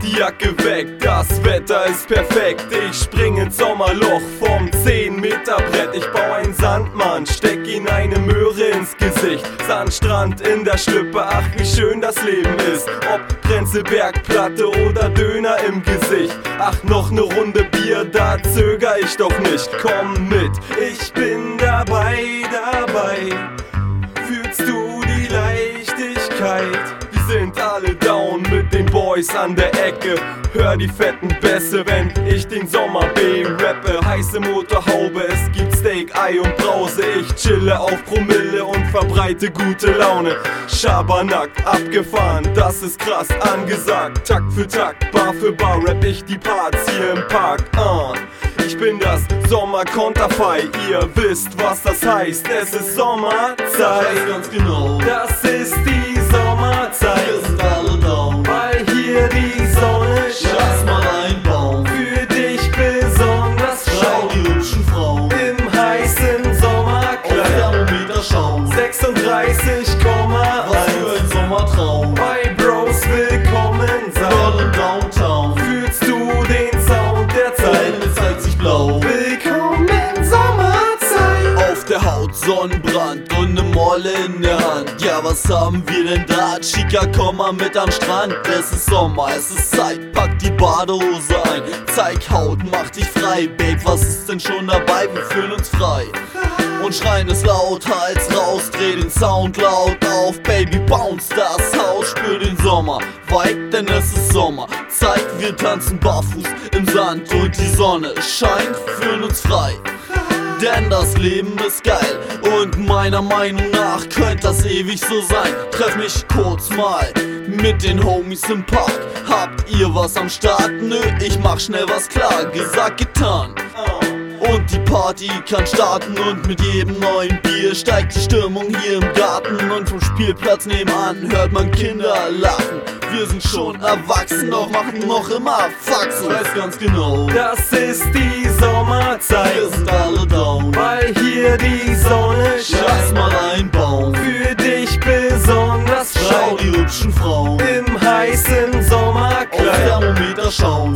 die Jacke weg, das Wetter ist perfekt. Ich spring ins Sommerloch vom 10 Meter Brett. Ich bau einen Sandmann, steck ihn eine Möhre ins Gesicht. Sandstrand in der Schlüppe, ach wie schön das Leben ist. Ob Prenzlbergplatte oder Döner im Gesicht. Ach, noch ne Runde Bier, da zöger ich doch nicht. Komm mit, ich bin dabei. Fühlst du die Leichtigkeit? Wir sind alle down mit den Boys an der Ecke. Hör die fetten Bässe, wenn ich den Sommer B-rappe. Heiße Motorhaube, es gibt Steak, Ei und Brause. Ich chille auf Promille und verbreite gute Laune. Schabernack, abgefahren, das ist krass angesagt. Takt für Takt, Bar für Bar, rapp ich die Parts hier im Park. Ich bin das Sommerkonterfei, ihr wisst, was das heißt. Es ist Sommerzeit. Ich weiß ganz genau, das ist die Sommerzeit. wir sind alle down, Weil hier die Sonne lass scheint. mal einbauen. Für dich besonders Schau frei. die hübschen Frauen Im heißen auf Sommerkleid. Thermometer schauen. 36,1. Was für ein Sommertraum. Bei Bros willkommen sein. Berlin Downtown, Fühlst du den Sound der der Zeit? Himmel zeigt sich blau. Willkommen Sommerzeit. Auf der Haut Sonnenbrand und ne Molle in der Hand. Ja, was haben wir denn da? Chica, komm mal mit am Strand. Es ist Sommer, es ist Zeit, pack die Badehose ein. Zeig Haut, mach dich frei, Babe, was ist denn schon dabei? Wir fühlen uns frei und schreien es laut, Hals raus, dreh den Sound laut auf. Baby, bounce das Haus, spür den Sommer, Vibe, denn es ist Sommer. Zeig, wir tanzen barfuß im Sand und die Sonne scheint, fühlen uns frei. Denn das Leben ist geil und meiner Meinung nach könnte das ewig so sein. Treff mich kurz mal mit den Homies im Park. Habt ihr was am Start? Nö, ich mach schnell was klar, gesagt, getan. Und die Party kann starten und mit jedem neuen Bier steigt die Stimmung hier im Garten. Und vom Spielplatz nebenan hört man Kinder lachen. Wir sind schon erwachsen, doch machen noch immer Faxen. Ich weiß ganz genau, Das ist die Sommerzeit. wir sind alle down. Weil hier die Sonne Lass scheint. mal einbauen. Für dich besonders Schau frei. die hübschen Frauen Im heißen auf Sommerkleid. Thermometer schauen.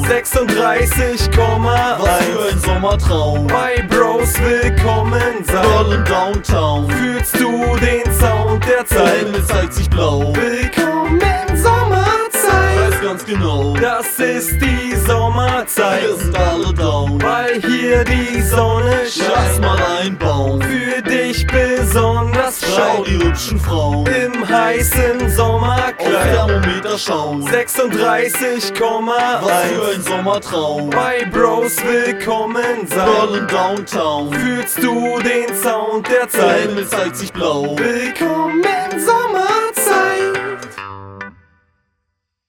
36,1. Was für ein Sommertraum. Bei Bros willkommen sein. Berlin Downtown, Fühlst du den Sound der der Zeit? Himmel zeigt sich blau. Willkommen Ich Sommerzeit. weiß ganz genau, Das ist die Sommerzeit. wir sind alle down. Weil hier die Sonne Lass scheint. mal einbauen. Für dich besonders Schau frei. die hübschen Frauen Im heißen auf Sommerkleid. Thermometer schauen. 36,1. Was für ein Sommertraum. Bei Bros willkommen sein. Berlin Downtown, Fühlst du den Sound der der Zeit? Himmel zeigt sich blau. Willkommen